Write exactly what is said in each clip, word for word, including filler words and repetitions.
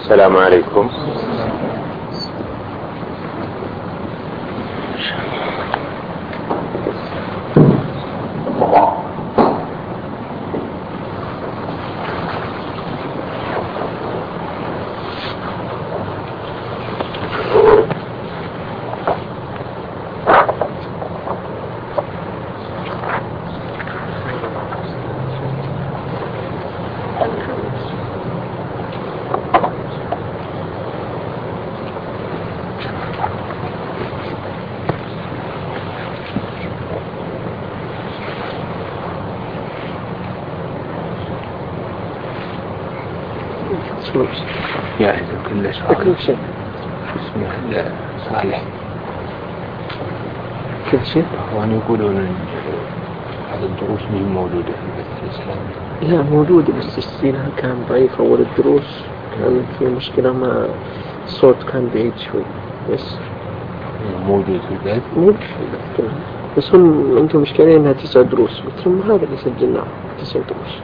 السلام عليكم. جاهز كل شيء. كل شيء. اسمه صالح. كل شيء. وأن يقولون هذا الدروس مش موجودة في البث الإسلامي. لا موجودة بس السينها كان ضعيف أول الدروس كان في مشكلة مع الصوت كان بعيد شوي بس. موجود في البث. موجود في البث. بس هم أنتم مشكلة إنها تسع دروس قلت لهم هذا اللي سجلناه تسع دروس.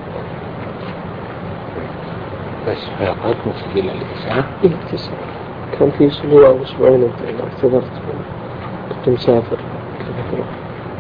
بس فقط مسجل الإسعاف؟ إيه تسعة. كان في أسبوع أو أسبوعين اعتذرت كنت مسافر كنت أروح.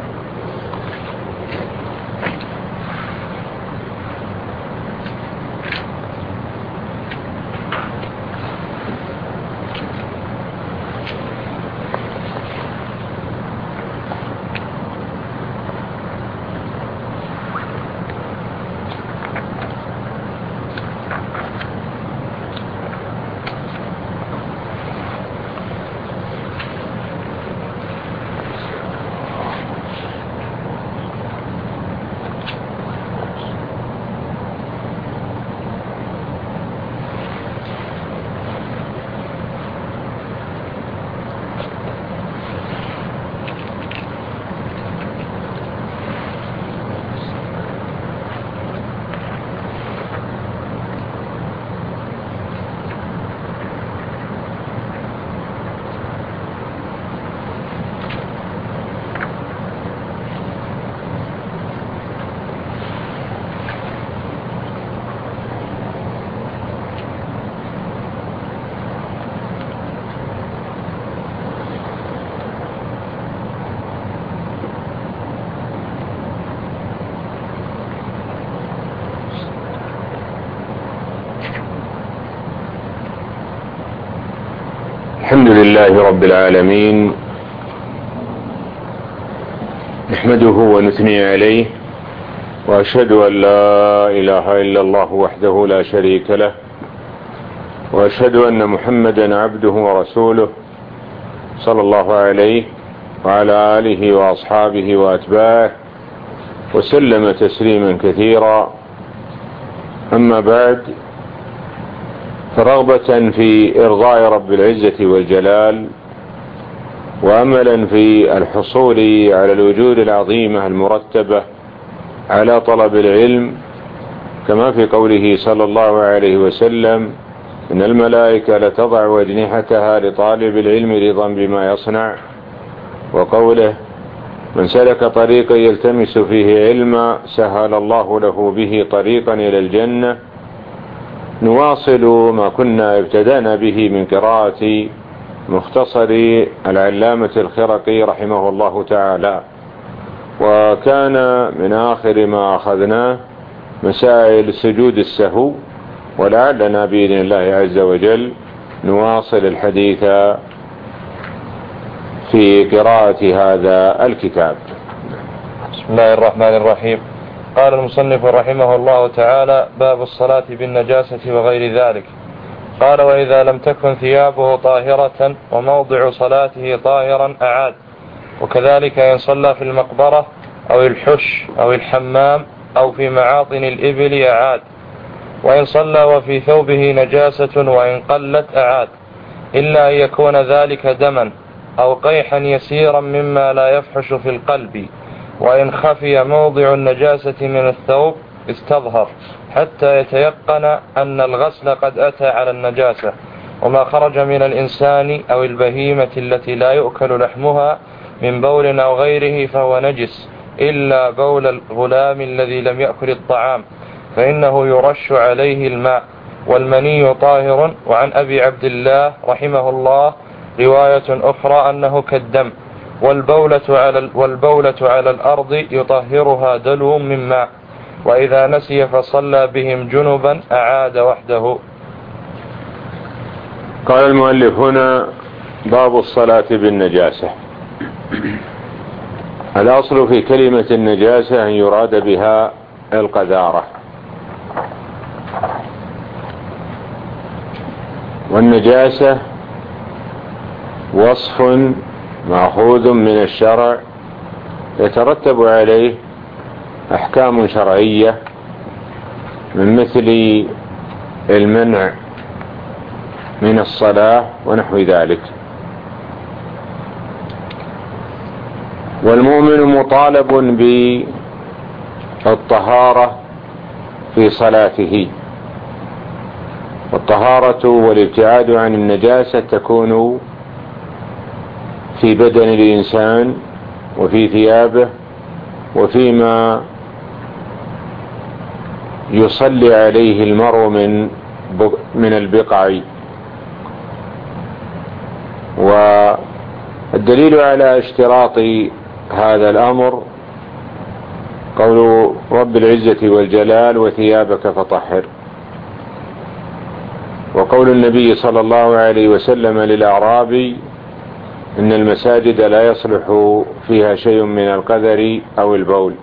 الحمد لله رب العالمين، نحمده ونثني عليه، وأشهد أن لا إله إلا الله وحده لا شريك له، وأشهد أن محمدا عبده ورسوله صلى الله عليه وعلى آله وأصحابه وأتباعه وسلم تسليما كثيرا. أما بعد، فرغبة في إرضاء رب العزة والجلال وأملا في الحصول على الوجود العظيمة المرتبة على طلب العلم، كما في قوله صلى الله عليه وسلم: إن الملائكة لتضع أجنحتها لطالب العلم رضا بما يصنع، وقوله: من سلك طريقا يلتمس فيه علما سهل الله له به طريقا إلى الجنة. نواصل ما كنا ابتدأنا به من قراءة مختصر العلامة الخرقي رحمه الله تعالى، وكان من آخر ما أخذناه مسائل سجود السهو، ولعلنا بإذن الله عز وجل نواصل الحديث في قراءة هذا الكتاب. بسم الله الرحمن الرحيم. قال المصنف رحمه الله تعالى: باب الصلاة بالنجاسة وغير ذلك. قال: وإذا لم تكن ثيابه طاهرة وموضع صلاته طاهرا أعاد، وكذلك إن صلى في المقبرة أو الحش أو الحمام أو في معاطن الإبل أعاد، وإن صلى وفي ثوبه نجاسة وإن قلت أعاد، إلا أن يكون ذلك دما أو قيحا يسيرا مما لا يفحش في القلب، وإن خفي موضع النجاسة من الثوب استظهر حتى يتيقن أن الغسل قد أتى على النجاسة. وما خرج من الإنسان أو البهيمة التي لا يؤكل لحمها من بول أو غيره فهو نجس، إلا بول الغلام الذي لم يأكل الطعام، فإنه يرش عليه الماء والمني طاهر. وعن أبي عبد الله رحمه الله رواية أخرى أنه كالدم. والبولة على, والبولة على الأرض يطهرها دلو من ماء، وإذا نسي فصلى بهم جنبا أعاد وحده. قال المؤلف هنا باب الصلاة بالنجاسة. الأصل في كلمة النجاسة أن يراد بها القذارة، والنجاسة وصف مأخوذ من الشرع يترتب عليه أحكام شرعية من مثل المنع من الصلاة ونحو ذلك. والمؤمن مطالب بالطهارة في صلاته، والطهارة والابتعاد عن النجاسة تكون في بدن الإنسان وفي ثيابه وفيما يصلي عليه المرء من من البقع. والدليل على اشتراط هذا الأمر قول رب العزة والجلال وثيابك فطهر، وقول النبي صلى الله عليه وسلم للأعرابي إن المساجد لا يصلح فيها شيء من القذر أو البول.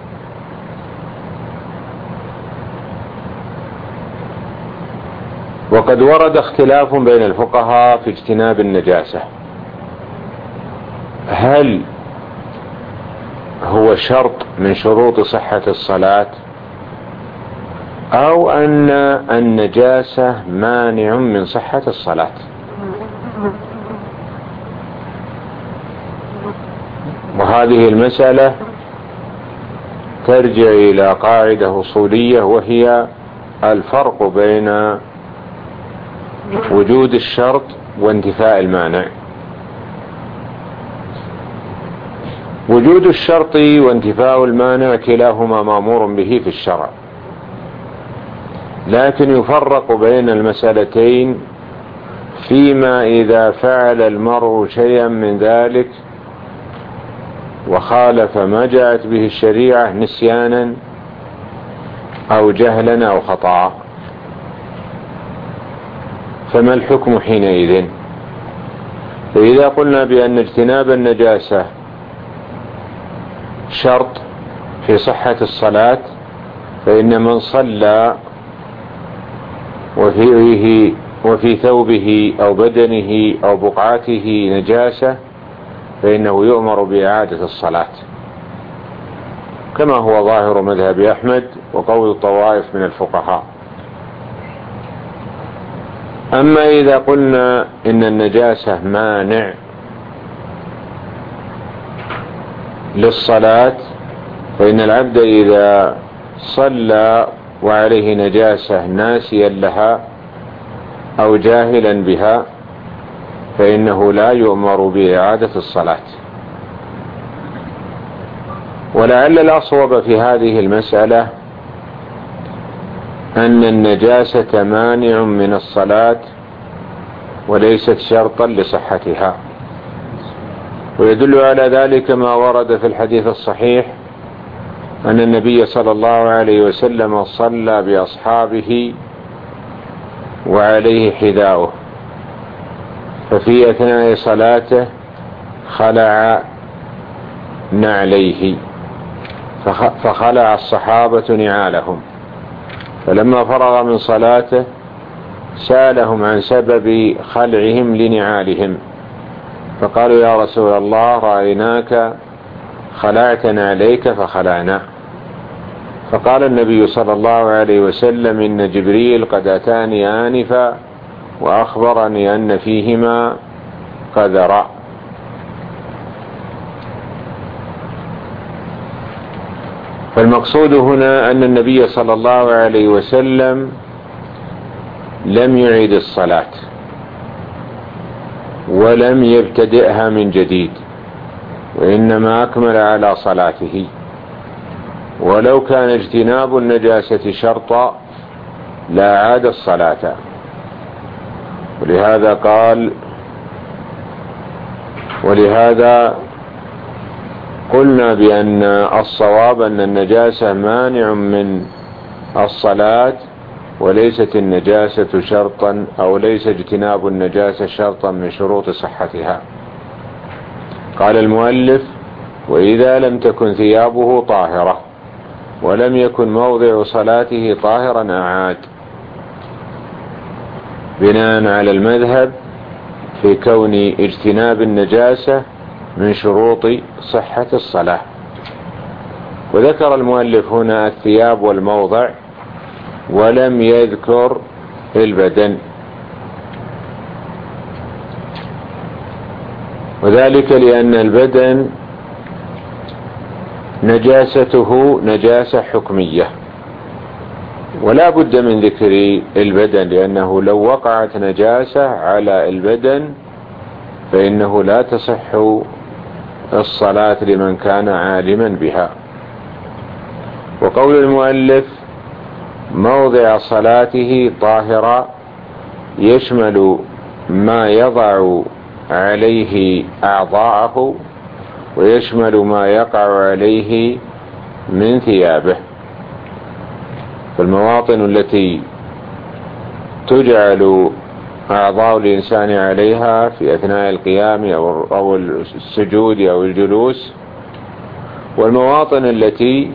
وقد ورد اختلاف بين الفقهاء في اجتناب النجاسة، هل هو شرط من شروط صحة الصلاة أو أن النجاسة مانع من صحة الصلاة؟ وهذه المسألة ترجع إلى قاعدة أصولية، وهي الفرق بين وجود الشرط وانتفاء المانع. وجود الشرط وانتفاء المانع كلاهما مأمور به في الشرع، لكن يفرق بين المسألتين فيما إذا فعل المرء شيئا من ذلك وخالف ما جاءت به الشريعة نسيانا أو جهلا أو خطأ، فما الحكم حينئذ؟ فإذا قلنا بأن اجتناب النجاسة شرط في صحة الصلاة، فإن من صلى وفيه وفي ثوبه أو بدنه أو بقعته نجاسة فإنه يؤمر بإعادة الصلاة، كما هو ظاهر مذهب أحمد وقول الطوائف من الفقهاء. أما إذا قلنا إن النجاسة مانع للصلاة، فإن العبد إذا صلى وعليه نجاسة ناسيا لها أو جاهلا بها فإنه لا يؤمر بإعادة الصلاة. ولعل الأصوب في هذه المسألة أن النجاسة مانع من الصلاة وليست شرطا لصحتها، ويدل على ذلك ما ورد في الحديث الصحيح أن النبي صلى الله عليه وسلم صلى بأصحابه وعليه حذاؤه، ففي أثناء صلاته خلع نعليه فخلع الصحابة نعالهم، فلما فرغ من صلاته سألهم عن سبب خلعهم لنعالهم، فقالوا يا رسول الله رأيناك خلعت نعليك فخلعنا. فقال النبي صلى الله عليه وسلم إن جبريل قد أتاني آنفا وأخبرني أن فيهما قذرا. فالمقصود هنا أن النبي صلى الله عليه وسلم لم يعيد الصلاة ولم يبتدئها من جديد، وإنما أكمل على صلاته. ولو كان اجتناب النجاسة شرطا لا عاد الصلاة. ولهذا قال ولهذا قلنا بأن الصواب أن النجاسة مانع من الصلاة، وليست النجاسة شرطا أو ليس اجتناب النجاسة شرطا من شروط صحتها. قال المؤلف: وإذا لم تكن ثيابه طاهرة ولم يكن موضع صلاته طاهرا أعاد، بناء على المذهب في كون اجتناب النجاسة من شروط صحة الصلاة. وذكر المؤلف هنا الثياب والموضع ولم يذكر البدن، وذلك لأن البدن نجاسته نجاسة حكمية، ولا بد من ذكر البدن، لأنه لو وقعت نجاسة على البدن فإنه لا تصح الصلاة لمن كان عالما بها. وقول المؤلف موضع صلاته طاهرا يشمل ما يضع عليه أعضاءه، ويشمل ما يقع عليه من ثيابه. فالمواطن التي تجعل أعضاء الإنسان عليها في أثناء القيام أو السجود أو الجلوس، والمواطن التي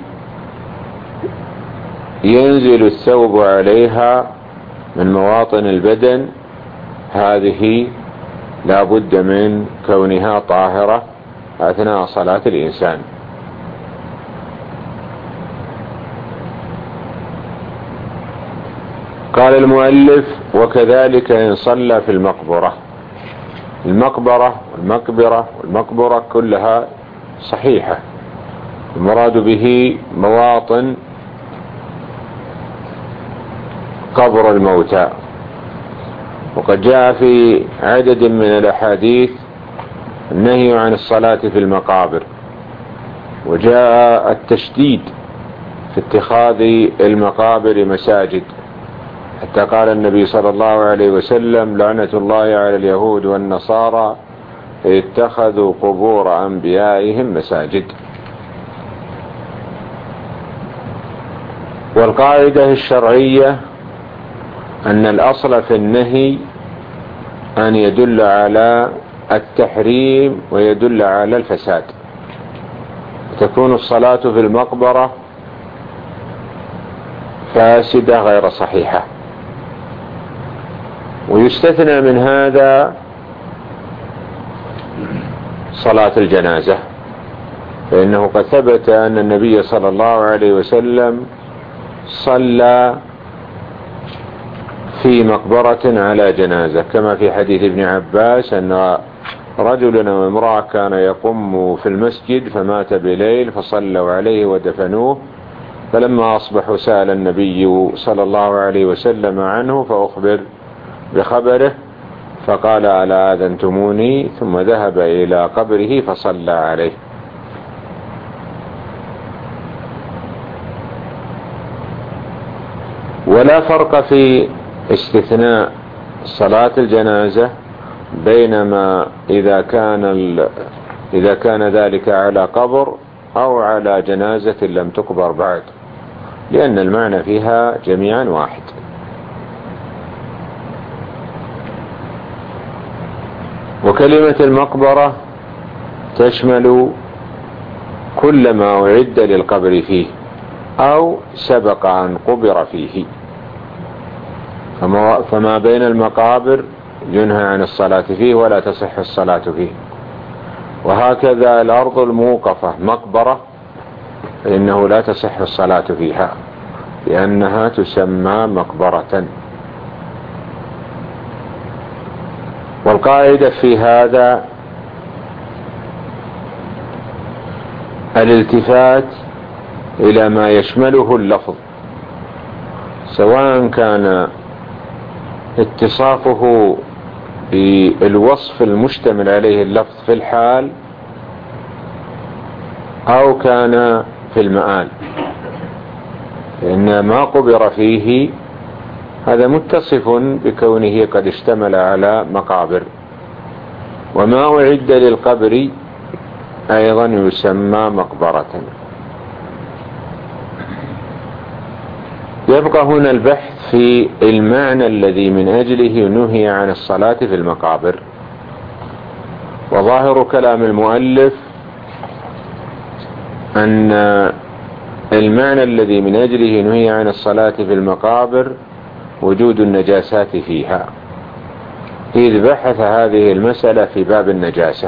ينزل الثوب عليها من مواطن البدن، هذه لا بد من كونها طاهرة أثناء صلاة الإنسان. قال المؤلف: وكذلك إن صلى في المقبرة. المقبرة والمقبرة والمقبرة كلها صحيحة، المراد به مواطن قبر الموتى. وقد جاء في عدد من الأحاديث النهي عن الصلاة في المقابر، وجاء التشديد في اتخاذ المقابر مساجد، حتى قال النبي صلى الله عليه وسلم: لعنة الله على اليهود والنصارى اتخذوا قبور أنبيائهم مساجد. والقاعدة الشرعية أن الأصل في النهي أن يدل على التحريم ويدل على الفساد. تكون الصلاة في المقبرة فاسدة غير صحيحة. ويستثنى من هذا صلاة الجنازة، فإنه قد ثبت أن النبي صلى الله عليه وسلم صلى في مقبرة على جنازة، كما في حديث ابن عباس أن رجلا وامرأة كان يقوم في المسجد فمات بليل فصلوا عليه ودفنوه، فلما أصبحوا سأل النبي صلى الله عليه وسلم عنه فأخبر بخبره، فقال: ألا آذنتموني؟ ثم ذهب إلى قبره فصلى عليه. ولا فرق في استثناء صلاة الجنازة بينما إذا كان ال... إذا كان ذلك على قبر أو على جنازة لم تقبر بعد، لأن المعنى فيها جميعا واحد. وكلمة المقبرة تشمل كل ما أعد للقبر فيه أو سبق أن قبر فيه، فما, فما بين المقابر ينهى عن الصلاة فيه ولا تصح الصلاة فيه. وهكذا الأرض الموقفة مقبرة فإنه لا تصح الصلاة فيها لأنها تسمى مقبرة. والقاعدة في هذا الالتفات إلى ما يشمله اللفظ، سواء كان اتصافه بالوصف المشتمل عليه اللفظ في الحال أو كان في المآل، لأن ما قبر فيه هذا متصف بكونه قد اشتمل على مقابر. وما أعد للقبر أيضا يسمى مقبرة. يبقى هنا البحث في المعنى الذي من أجله نهي عن الصلاة في المقابر. وظاهر كلام المؤلف أن المعنى الذي من أجله نهي عن الصلاة في المقابر وجود النجاسات فيها، إذ بحث هذه المسألة في باب النجاسة.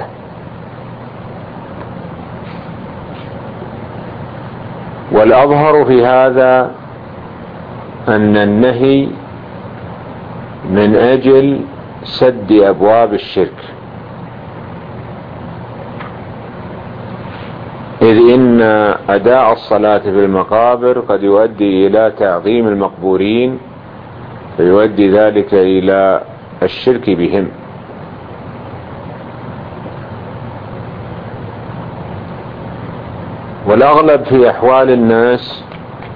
والأظهر في هذا أن النهي من أجل سد أبواب الشرك، إذ إن أداء الصلاة في المقابر قد يؤدي إلى تعظيم المقبورين، فيؤدي ذلك إلى الشرك بهم. والأغلب في أحوال الناس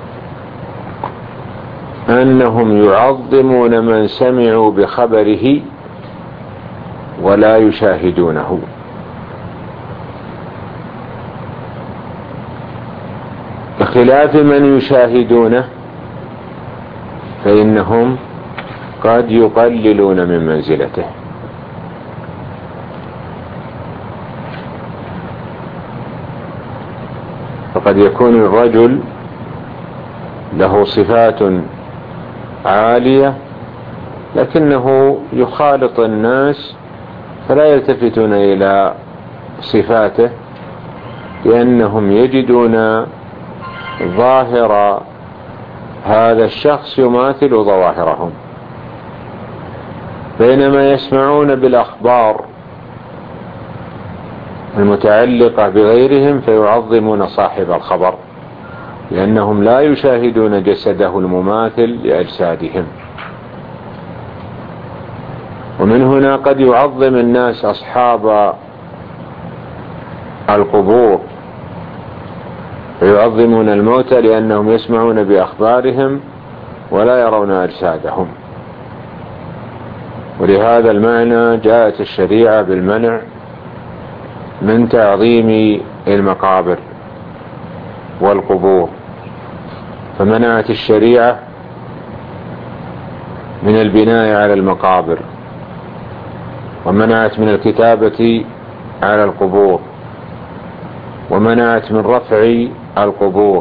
أنهم يعظمون من سمعوا بخبره ولا يشاهدونه، بخلاف من يشاهدونه فإنهم قد يقللون من منزلته. فقد يكون الرجل له صفات عالية لكنه يخالط الناس فلا يلتفتون إلى صفاته، لأنهم يجدون ظاهر هذا الشخص يماثل ظواهرهم، بينما يسمعون بالأخبار المتعلقة بغيرهم فيعظمون صاحب الخبر، لأنهم لا يشاهدون جسده المماثل لأجسادهم. ومن هنا قد يعظم الناس أصحاب القبور فيعظمون الموتى لأنهم يسمعون بأخبارهم ولا يرون أجسادهم. ولهذا المعنى جاءت الشريعة بالمنع من تعظيم المقابر والقبور، فمنعت الشريعة من البناء على المقابر، ومنعت من الكتابة على القبور، ومنعت من رفع القبور،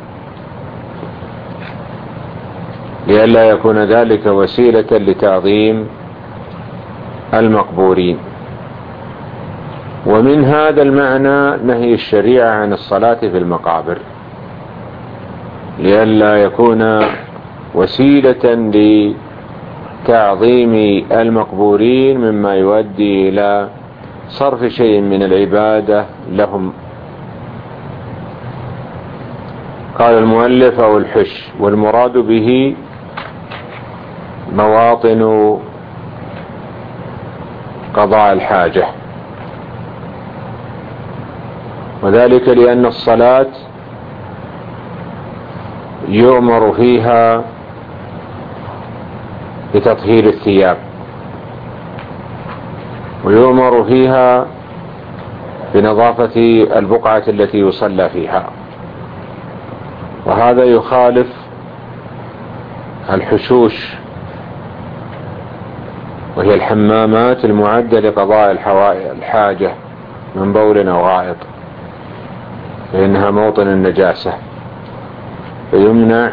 لئلا يكون ذلك وسيلة لتعظيم المقبورين. ومن هذا المعنى نهي الشريعة عن الصلاة في المقابر، لئلا يكون وسيلة لتعظيم المقبورين مما يؤدي إلى صرف شيء من العبادة لهم. قال المؤلف أو الحش، والمراد به مواطن قضاء الحاجة، وذلك لأن الصلاة يؤمر فيها بتطهير الثياب، ويؤمر فيها بنظافة البقعة التي يصلى فيها، وهذا يخالف الحشوش وهي الحمامات المعدة لقضاء الحاجة من بول أو غائط، فإنها موطن النجاسة فيمنع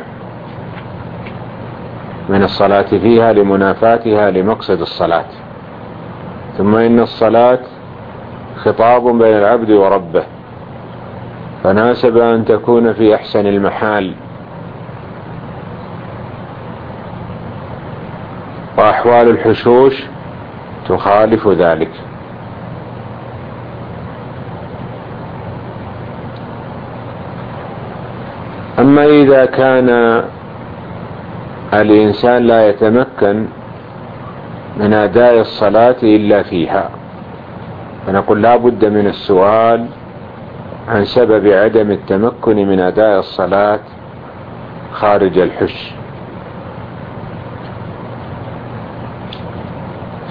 من الصلاة فيها لمنافاتها لمقصد الصلاة. ثم إن الصلاة خطاب بين العبد وربه، فناسب أن تكون في أحسن المحال، وأحوال الحشوش تخالف ذلك. أما إذا كان الإنسان لا يتمكن من أداء الصلاة إلا فيها، فنقول لا بد من السؤال عن سبب عدم التمكن من أداء الصلاة خارج الحش.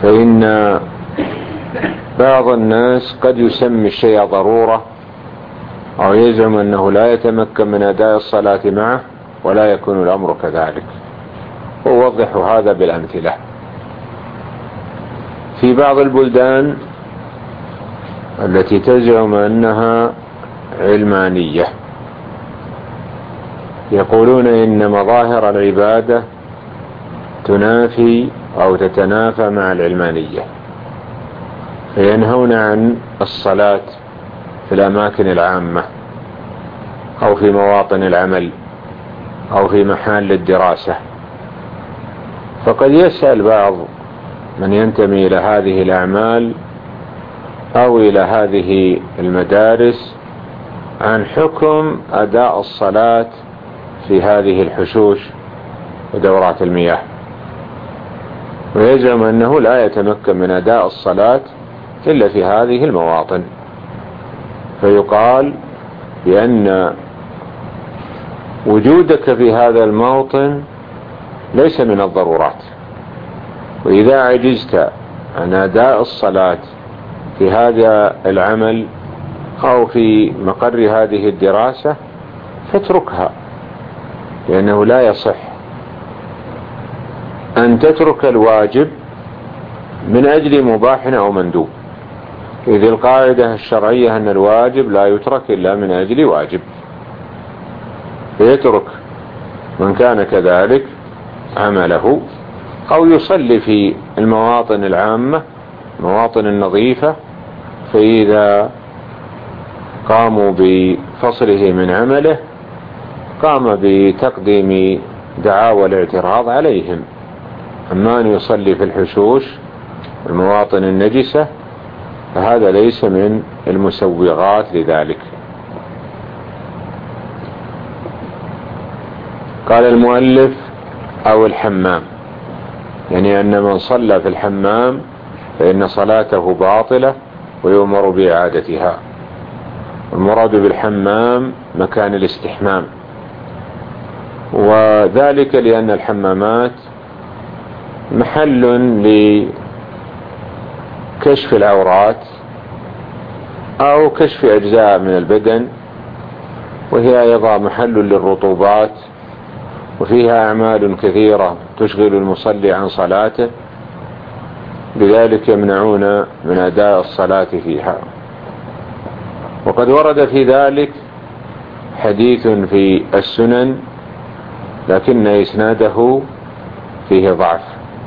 فإن بعض الناس قد يسمي الشيء ضرورة أو يزعم أنه لا يتمكن من أداء الصلاة معه ولا يكون الأمر كذلك، ووضح هذا بالأمثلة. في بعض البلدان التي تزعم أنها علمانية يقولون إن مظاهر العبادة تنافي أو تتنافى مع العلمانية، فينهون عن الصلاة في الأماكن العامة أو في مواطن العمل أو في محال الدراسة. فقد يسأل بعض من ينتمي إلى هذه الأعمال أو إلى هذه المدارس عن حكم أداء الصلاة في هذه الحشوش ودورات المياه، ويزعم أنه لا يتمكن من أداء الصلاة إلا في هذه المواطن، فيقال بأن وجودك في هذا الموطن ليس من الضرورات، وإذا عجزت عن أداء الصلاة في هذا العمل أو في مقر هذه الدراسة فاتركها، لأنه لا يصح أن تترك الواجب من أجل مباح أو مندوب، إذ القاعدة الشرعية أن الواجب لا يترك إلا من أجل واجب، فيترك من كان كذلك عمله أو يصلي في المواطن العامة المواطن النظيفة، فإذا قاموا بفصله من عمله قام بتقديم دعاوى الاعتراض عليهم. أما أن يصلي في الحشوش والمواطن النجسة فهذا ليس من المسوغات لذلك. قال المؤلف أو الحمام، يعني أن من صلى في الحمام فإن صلاته باطلة ويؤمر بإعادتها. المراد بالحمام مكان الاستحمام، وذلك لأن الحمامات محل لكشف العورات أو كشف أجزاء من البدن، وهي أيضا محل للرطوبات، وفيها أعمال كثيرة تشغل المصلي عن صلاته، لذلك يمنعون من أداء الصلاة فيها. وقد ورد في ذلك حديث في السنن لكن إسناده فيه ضعف.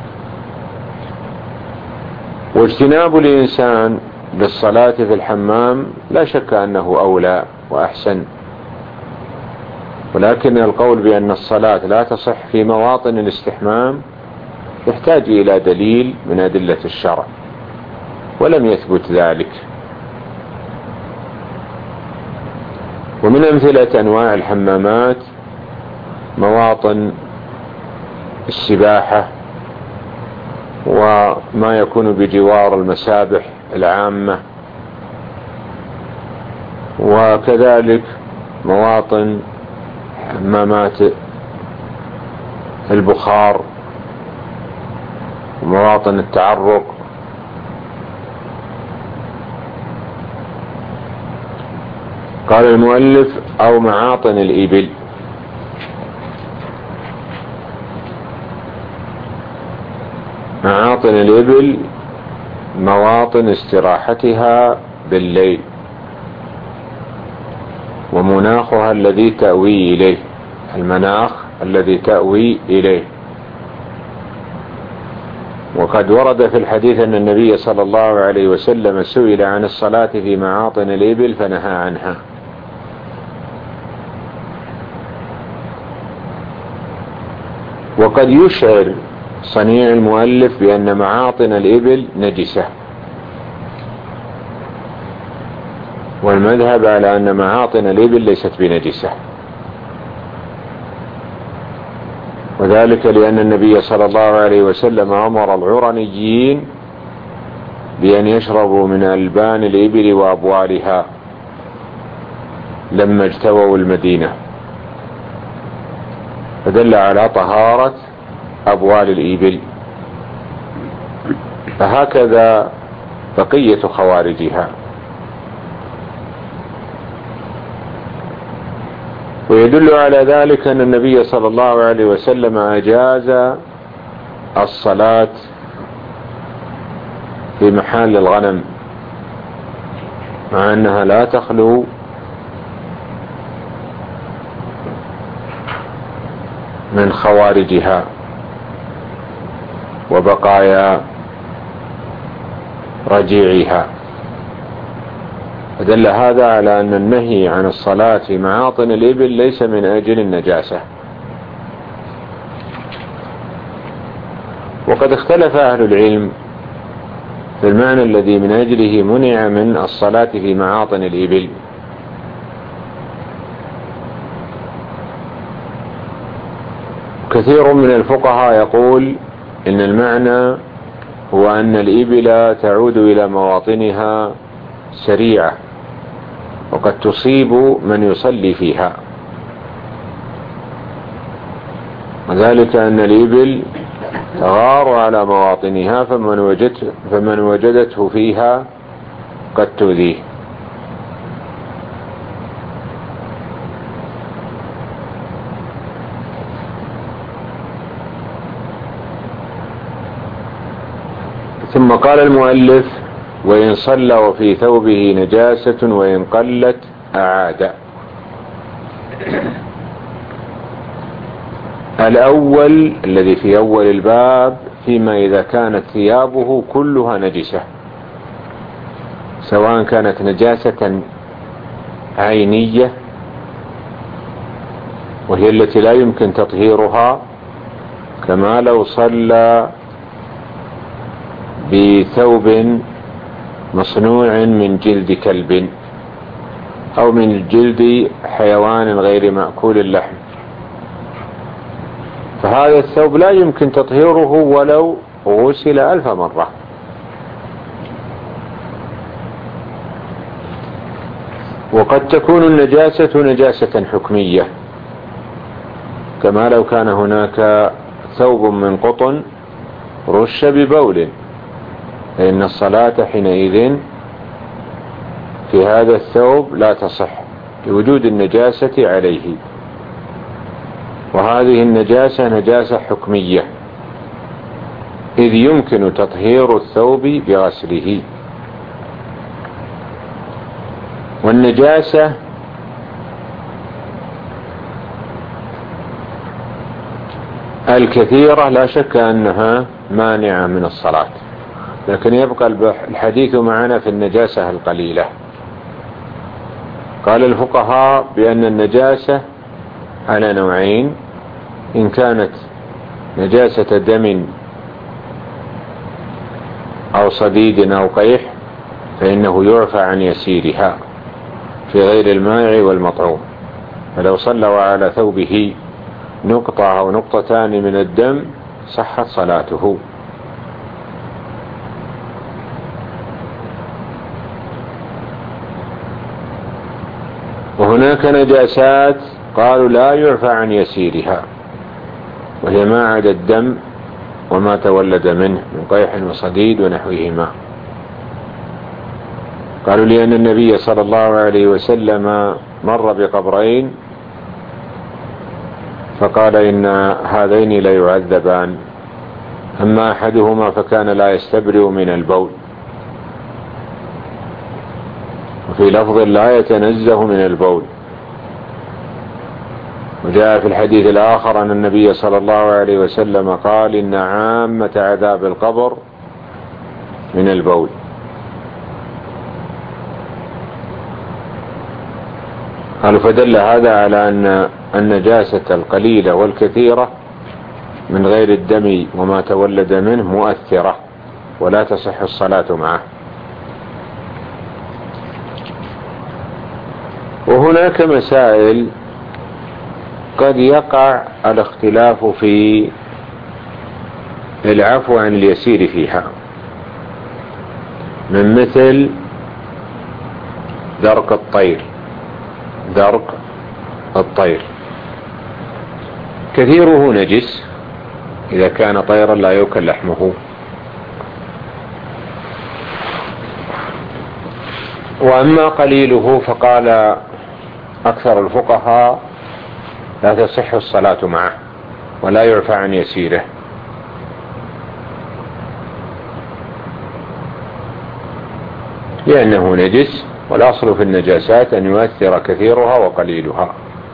واجتناب الإنسان للصلاة في الحمام لا شك أنه أولى وأحسن، ولكن القول بأن الصلاة لا تصح في مواطن الاستحمام يحتاج إلى دليل من أدلة الشرع، ولم يثبت ذلك. ومن أمثلة أنواع الحمامات مواطن السباحة وما يكون بجوار المسابح العامة، وكذلك مواطن حمامات البخار ومواطن التعرق. قال المؤلف أو معاطن الإبل. معاطن الإبل مواطن استراحتها بالليل ومناخها الذي تأوي إليه، المناخ الذي تأوي إليه. وقد ورد في الحديث أن النبي صلى الله عليه وسلم سئل عن الصلاة في معاطن الإبل فنهى عنها. وقد يشعر صنيع المؤلف بأن معاطن الإبل نجسة، والمذهب على أن معاطن الإبل ليست بنجسة، وذلك لأن النبي صلى الله عليه وسلم أمر العرنيين بأن يشربوا من ألبان الإبل وأبوالها لما اجتووا المدينة، فدل على طهارة أبوال الإبل. فهكذا بقية خوارجها. ويدل على ذلك أن النبي صلى الله عليه وسلم أجاز الصلاة في محال الغنم، مع أنها لا تخلو من خوارجها وبقايا رجيعها. فدل هذا على أن النهي عن الصلاة في معاطن الإبل ليس من أجل النجاسة. وقد اختلف أهل العلم في المعنى الذي من أجله منع من الصلاة في معاطن الإبل. كثير من الفقهاء يقول إن المعنى هو أن الإبل تعود إلى مواطنها سريعة، وقد تصيب من يصلي فيها، وذلك أن الإبل تغار على مواطنها، فمن وجدته, فمن وجدته فيها قد تؤذيه. ثم قال المؤلف: وإن صلى وفي ثوبه نجاسة وإن قلت أعاد. الأول الذي في أول الباب فيما إذا كانت ثيابه كلها نجسة، سواء كانت نجاسة عينية وهي التي لا يمكن تطهيرها، كما لو صلى بثوب مصنوع من جلد كلب أو من جلد حيوان غير مأكول اللحم، فهذا الثوب لا يمكن تطهيره ولو غسل ألف مرة. وقد تكون النجاسة نجاسة حكمية، كما لو كان هناك ثوب من قطن رش ببول، فإن الصلاة حينئذ في هذا الثوب لا تصح لوجود النجاسة عليه. وهذه النجاسة نجاسة حكمية، إذ يمكن تطهير الثوب بغسله. والنجاسة الكثيرة لا شك أنها مانعة من الصلاة، لكن يبقى الحديث معنا في النجاسة القليلة. قال الفقهاء بأن النجاسة على نوعين: إن كانت نجاسة دم أو صديد أو قيح فإنه يعفى عن يسيرها في غير المائع والمطعوم، فلو صلى على ثوبه نقطة أو نقطتان من الدم صحت صلاته. وهناك نجاسات قالوا لا يعفى عن يسيرها، وهي ما عدا الدم وما تولد منه من قيح وصديد ونحوهما. قالوا لأن النبي صلى الله عليه وسلم مر بقبرين فقال إن هذين لا يعذبان، أما أحدهما فكان لا يستبرئ من البول، وفي لفظ لا يتنزه من البول. وجاء في الحديث الآخر أن النبي صلى الله عليه وسلم قال إن عامة عذاب القبر من البول. قالوا فدل هذا على أن النجاسة القليلة والكثيرة من غير الدم وما تولد منه مؤثرة ولا تصح الصلاة معه. وهناك مسائل قد يقع الاختلاف في العفو عن اليسير فيها، من مثل درق الطير. درق الطير كثيره نجس إذا كان طيرا لا يؤكل لحمه، وأما قليله فقال أكثر الفقهاء لا تصح الصلاة معه ولا يعفى عن يسيره، لأنه نجس، والأصل في النجاسات أن يؤثر كثيرها وقليلها.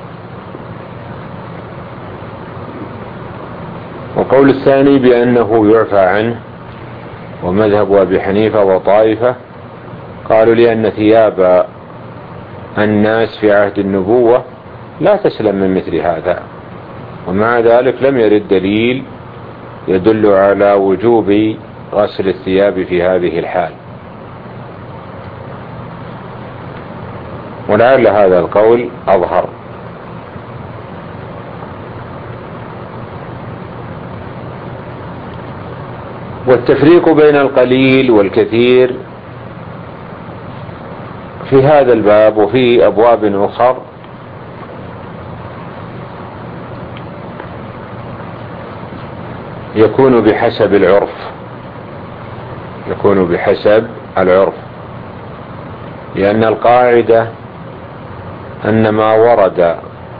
وقول الثاني بأنه يعفى عنه ومذهب أبي حنيفة وطائفة قالوا لأن ثياب الناس في عهد النبوة لا تسلم من مثل هذا، ومع ذلك لم يرد دليل يدل على وجوب غسل الثياب في هذه الحال. ولعل هذا القول أظهر. والتفريق بين القليل والكثير في هذا الباب وفي أبواب أخرى يكون بحسب العرف يكون بحسب العرف لأن القاعدة أن ما ورد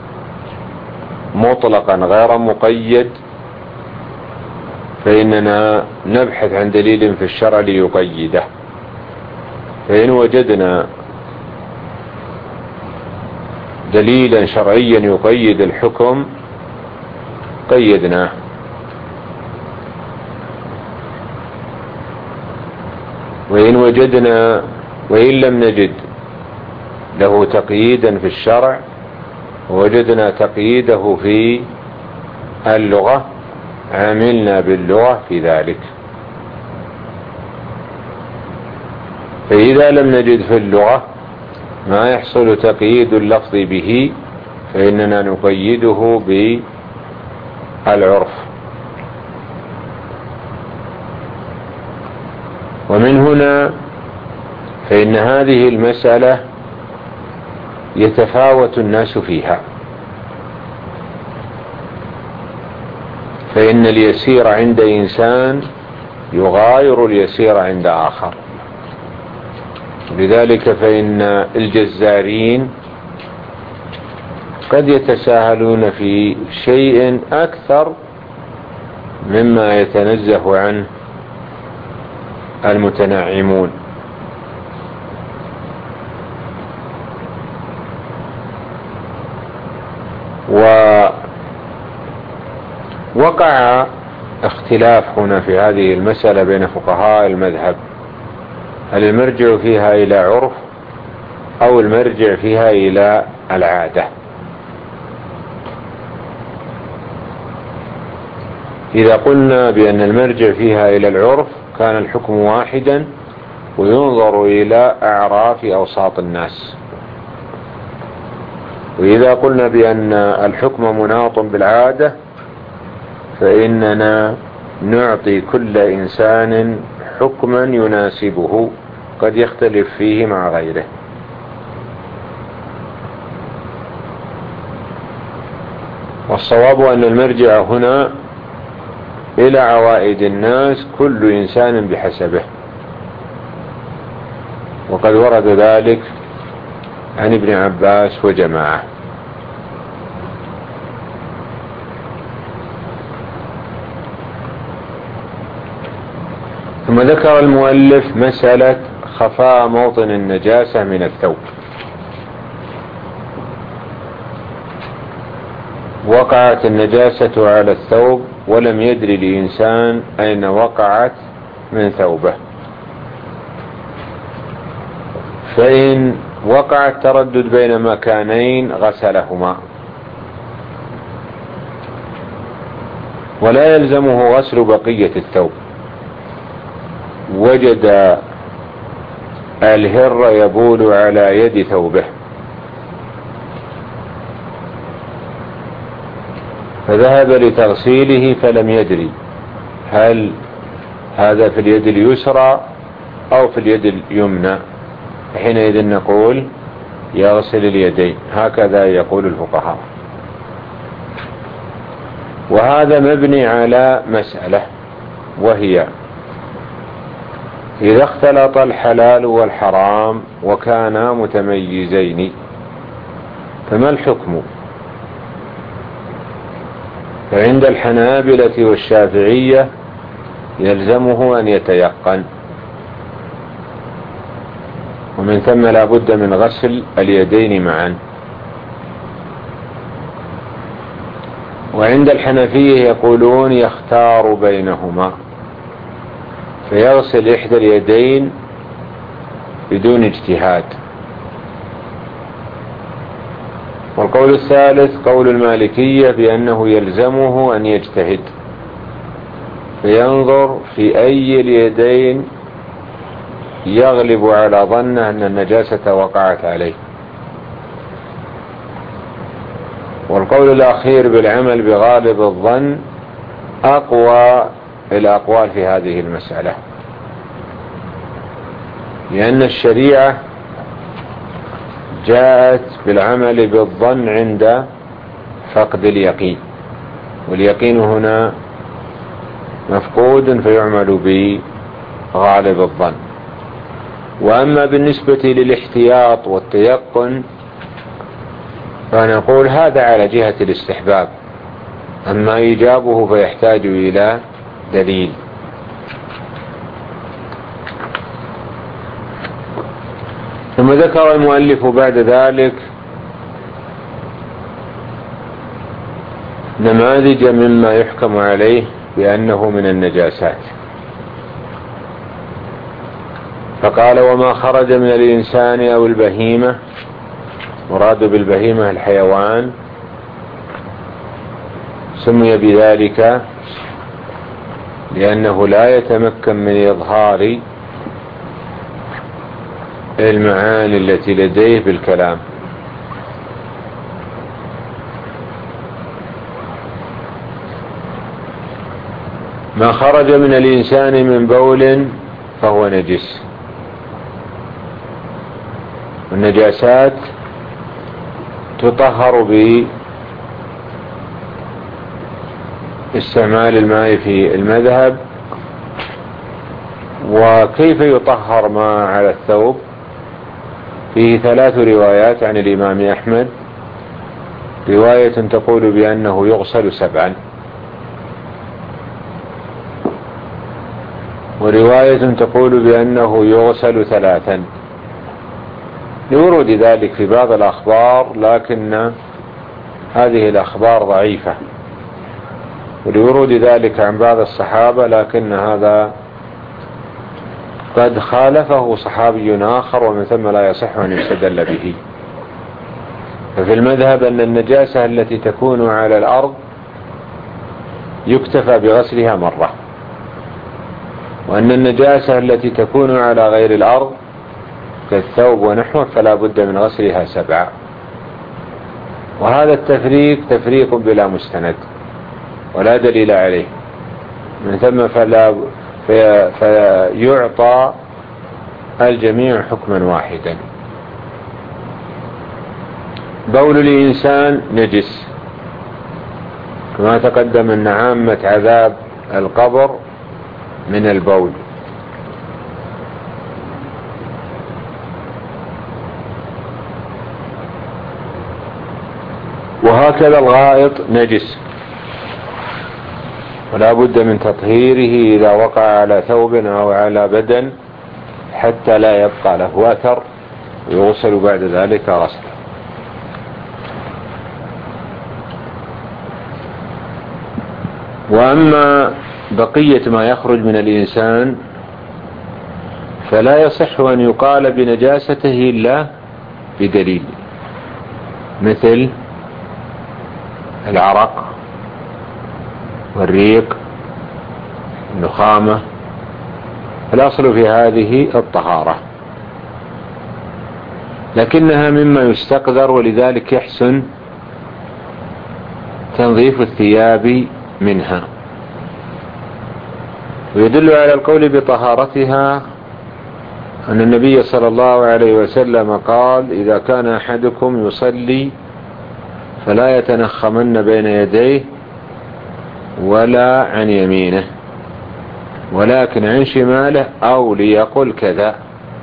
مطلقا غير مقيد فإننا نبحث عن دليل في الشرع ليقيده، فإن وجدنا دليلا شرعيا يقيد الحكم قيدناه، وإن وجدنا وإن لم نجد له تقييدا في الشرع ووجدنا تقييده في اللغة عاملنا باللغة في ذلك. فإذا لم نجد في اللغة ما يحصل تقييد اللفظ به فإننا نقيده بالعرف. ومن هنا فإن هذه المسألة يتفاوت الناس فيها، فإن اليسير عند إنسان يغاير اليسير عند آخر. لذلك فإن الجزارين قد يتساهلون في شيء أكثر مما يتنزه عنه المتنعمون. ووقع اختلاف هنا في هذه المسألة بين فقهاء المذهب، هل المرجع فيها إلى عرف أو المرجع فيها إلى العادة؟ إذا قلنا بأن المرجع فيها إلى العرف كان الحكم واحدا وينظر إلى أعراف أوساط الناس، وإذا قلنا بأن الحكم مناط بالعادة فإننا نعطي كل إنسان حكما يناسبه قد يختلف فيه مع غيره. والصواب أن المرجع هنا إلى عوائد الناس كل إنسان بحسبه، وقد ورد ذلك عن ابن عباس وجماعة. ثم ذكر المؤلف مسألة خفاء موطن النجاسة من الثوب. وقعت النجاسة على الثوب ولم يدري الإنسان أين وقعت من ثوبه، فإن وقع التردد بين مكانين غسلهما، ولا يلزمه غسل بقية الثوب. وجد الهر يبول على يد ثوبه فذهب لتغسيله فلم يدري هل هذا في اليد اليسرى أو في اليد اليمنى، حينئذ نقول يغسل اليدين، هكذا يقول الفقهاء. وهذا مبني على مسألة، وهي إذا اختلط الحلال والحرام وكانا متميزين فما الحكم؟ فعند الحنابلة والشافعية يلزمه أن يتيقن، ومن ثم لا بد من غسل اليدين معا. وعند الحنفية يقولون يختار بينهما فيغسل إحدى اليدين بدون اجتهاد. والقول الثالث قول المالكية بأنه يلزمه أن يجتهد فينظر في أي اليدين يغلب على ظنه أن النجاسة وقعت عليه. والقول الأخير بالعمل بغالب الظن أقوى الأقوال في هذه المسألة، لأن الشريعة جاءت بالعمل بالظن عند فقد اليقين، واليقين هنا مفقود فيعمل بغالب الظن. وأما بالنسبة للاحتياط والتيقن فنقول هذا على جهة الاستحباب، أما إيجابه فيحتاج إلى دليل. ثم ذكر المؤلف بعد ذلك نماذج مما يحكم عليه بأنه من النجاسات، فقال وما خرج من الإنسان أو البهيمة، مراد بالبهيمة الحيوان، سمي بذلك لأنه لا يتمكن من إظهار المعاني التي لديه بالكلام. ما خرج من الإنسان من بول فهو نجس. والنجاسات تطهر باستعمال الماء في المذهب. وكيف يطهر ما على الثوب؟ فيه ثلاث روايات عن الإمام أحمد. رواية تقول بأنه يغسل سبعا، ورواية تقول بأنه يغسل ثلاثا، لورود ذلك في بعض الأخبار، لكن هذه الأخبار ضعيفة، ولورود ذلك عن بعض الصحابة، لكن هذا قد خالفه صحابي آخر، ومن ثم لا يصح أن يستدل به. ففي المذهب أن النجاسة التي تكون على الأرض يكتفى بغسلها مرة، وأن النجاسة التي تكون على غير الأرض كالثوب ونحوه فلا بد من غسلها سبعة. وهذا التفريق تفريق بلا مستند ولا دليل عليه، من ثم فلا في فيعطى الجميع حكما واحدا. بول الإنسان نجس، كما تقدم أن عامة عذاب القبر من البول. وهكذا الغائط نجس، ولا بد من تطهيره إذا وقع على ثوب أو على بدن حتى لا يبقى له أثر، ويغسل بعد ذلك غسلا. وأما بقية ما يخرج من الإنسان فلا يصح أن يقال بنجاسته إلا بدليل، مثل العرق والريق النخامة. الأصل في هذه الطهارة، لكنها مما يستقدر، ولذلك يحسن تنظيف الثياب منها. ويدل على القول بطهارتها أن النبي صلى الله عليه وسلم قال إذا كان أحدكم يصلي فلا يتنخمن بين يديه ولا عن يمينه. ولكن عن شماله، أو ليقل كذا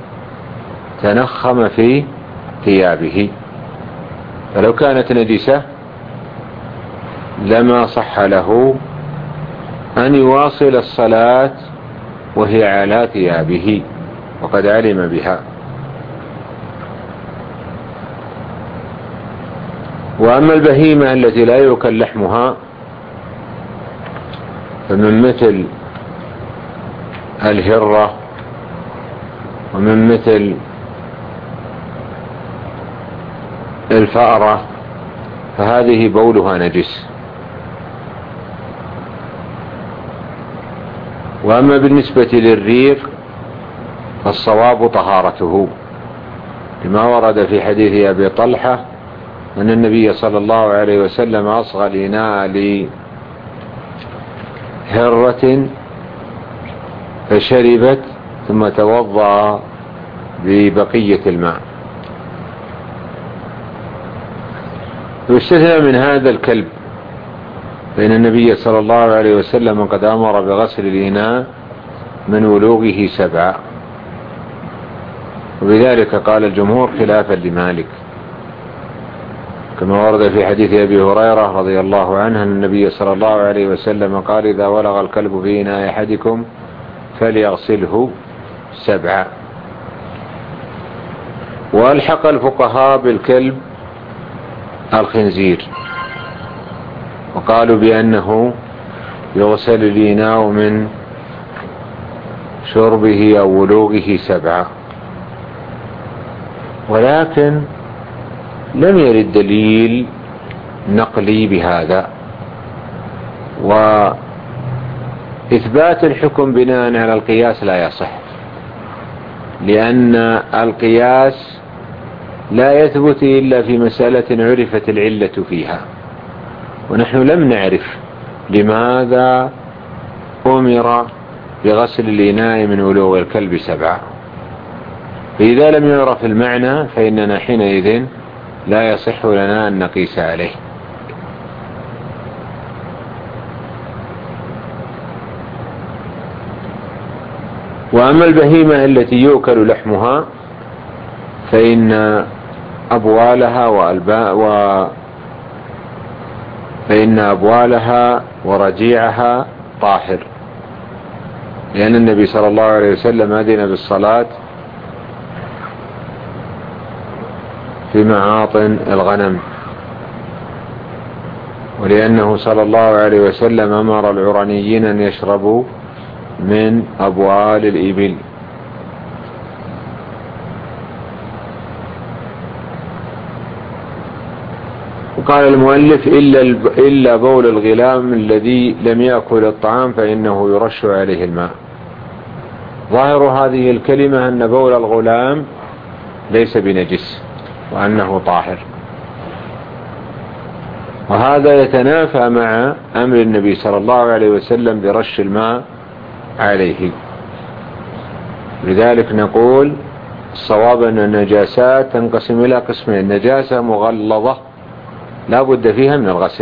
تنخم في ثيابه. فلو كانت نجسة لما صح له أن يواصل الصلاة وهي على ثيابه وقد علم بها. وأما البهيمة التي لا يؤكل لحمها فمن مثل الهرة ومن مثل الفأرة فهذه بولها نجس. وأما بالنسبة للريق فالصواب طهارته، لما ورد في حديث أبي طلحة أن النبي صلى الله عليه وسلم أصغى الإناء لهرة فشربت ثم توضأ ببقية الماء. يستثنى من هذا الكلب، فإن النبي صلى الله عليه وسلم قد أمر بغسل الإناء من ولوغه سبعة، وبذلك قال الجمهور خلافا لمالك، كما ورد في حديث أبي هريرة رضي الله عنه أن النبي صلى الله عليه وسلم قال: إذا ولغ الكلب في إناء أحدكم فليغسله سبعة. والحق الفقهاء بالكلب الخنزير، وقالوا بأنه يغسل الإناء من شربه أو ولوغه سبعة، ولكن لم يرد دليل نقلي بهذا. وإثبات الحكم بناء على القياس لا يصح، لأن القياس لا يثبت إلا في مسألة عرفت العلة فيها، ونحن لم نعرف لماذا أمر بغسل الإناء من ولوغ الكلب سبعة. فإذا لم يعرف المعنى فإننا حينئذ لا يصح لنا أن نقيس عليه. وأما البهيمة التي يؤكل لحمها فإن أبوالها وألباء و فإن أبوالها ورجيعها طاهر، لأن النبي صلى الله عليه وسلم أذن بالصلاة في معاطن الغنم، ولأنه صلى الله عليه وسلم أمر العرنيين أن يشربوا من أبوال الإبل. وقال المؤلف: إلا, إلا بول الغلام الذي لم يأكل الطعام فإنه يرش عليه الماء. ظاهر هذه الكلمة أن بول الغلام ليس بنجس وأنه طاهر، وهذا يتنافى مع أمر النبي صلى الله عليه وسلم برش الماء عليه. لذلك نقول الصواب أن النجاسات تنقسم إلى قسمين: نجاسة مغلظة لا بد فيها من الغسل،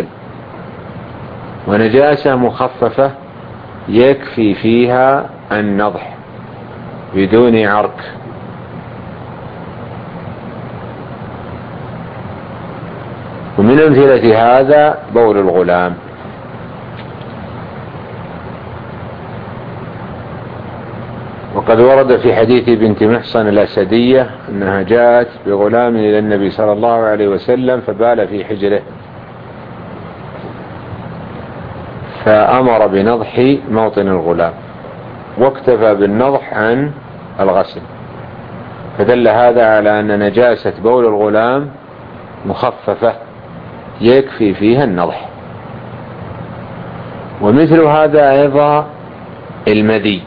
ونجاسة مخففة يكفي فيها النضح بدون عرك. ومن أمثلة هذا بول الغلام. وقد ورد في حديث بنت محصن الأسدية أنها جاءت بغلام إلى النبي صلى الله عليه وسلم فبال في حجره، فأمر بنضح موطن الغلام واكتفى بالنضح عن الغسل، فدل هذا على أن نجاسة بول الغلام مخففة يكفي فيها النضح. ومثل هذا أيضا المذي.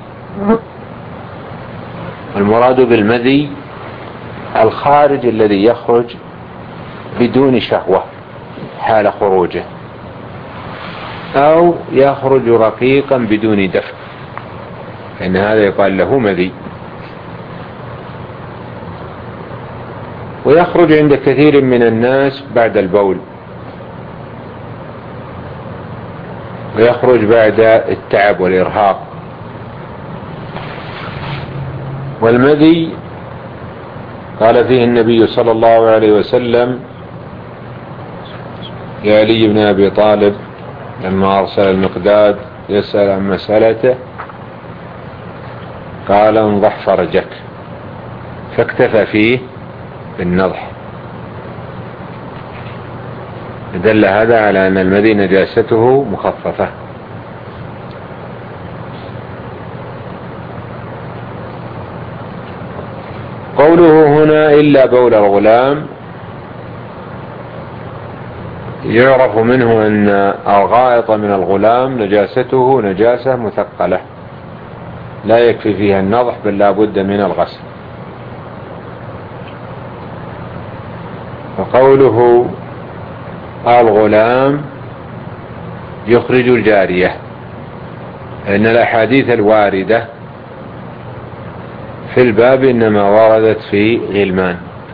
المراد بالمذي الخارج الذي يخرج بدون شهوة حال خروجه، أو يخرج رقيقا بدون دفع، فإن هذا يقال له مذي. ويخرج عند كثير من الناس بعد البول، ويخرج بعد التعب والإرهاق، والمذي قال فيه النبي صلى الله عليه وسلم لعلي بن أبي طالب لما أرسل المقداد يسأل عن مسألته قال انضح فرجك، فاكتفى فيه بالنضح. دل هذا على أن المذي نجاسته مخففة. قوله هنا إلا بول الغلام يعرف منه أن الغائط من الغلام نجاسته نجاسة مثقلة لا يكفي فيها النضح بل لا بد من الغسل. وقوله الغلام يخرج الجارية، إن الأحاديث الواردة في الباب إنما وردت في غلمان.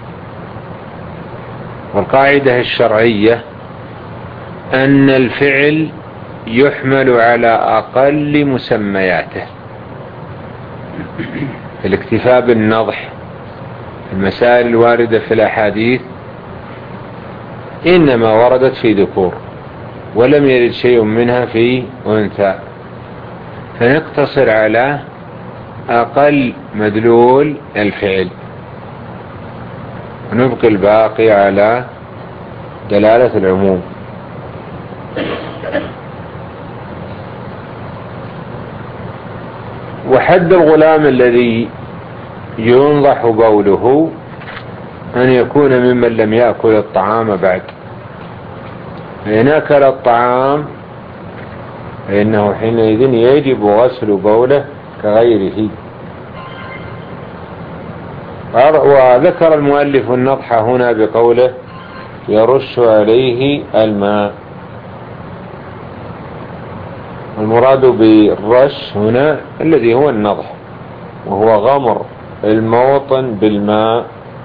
والقاعدة الشرعية أن الفعل يحمل على أقل مسمياته. الاكتفاء بالنضح المسائل الواردة في الأحاديث إنما وردت في ذكور ولم يرد شيء منها في أنثى، فنقتصر على أقل مدلول الفعل ونبقي الباقي على دلالة العموم. وحد الغلام الذي ينضح بوله أن يكون ممن لم يأكل الطعام بعد، فإن أكل الطعام فإنه حينئذ يجب غسل بوله كغيره. وذكر المؤلف النضح هنا بقوله يرش عليه الماء. المراد بالرش هنا الذي هو النضح، وهو غمر الموطن بالماء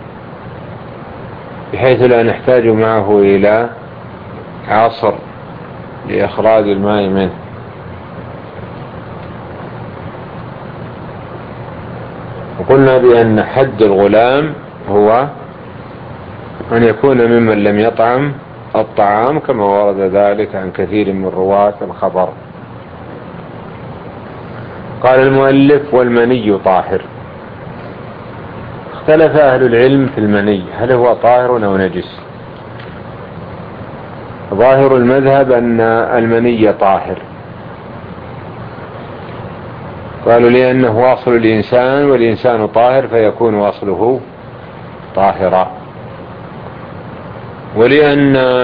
بحيث لا نحتاج معه إلى عصر لإخراج الماء منه. وقلنا بأن حد الغلام هو أن يكون ممن لم يطعم الطعام كما ورد ذلك عن كثير من رواة الخبر. قال المؤلف والمني طاهر. اختلف أهل العلم في المني هل هو طاهر أو نجس. ظاهر المذهب أن المني طاهر، قالوا لأنه واصل الإنسان والإنسان طاهر فيكون واصله طاهرا، ولأن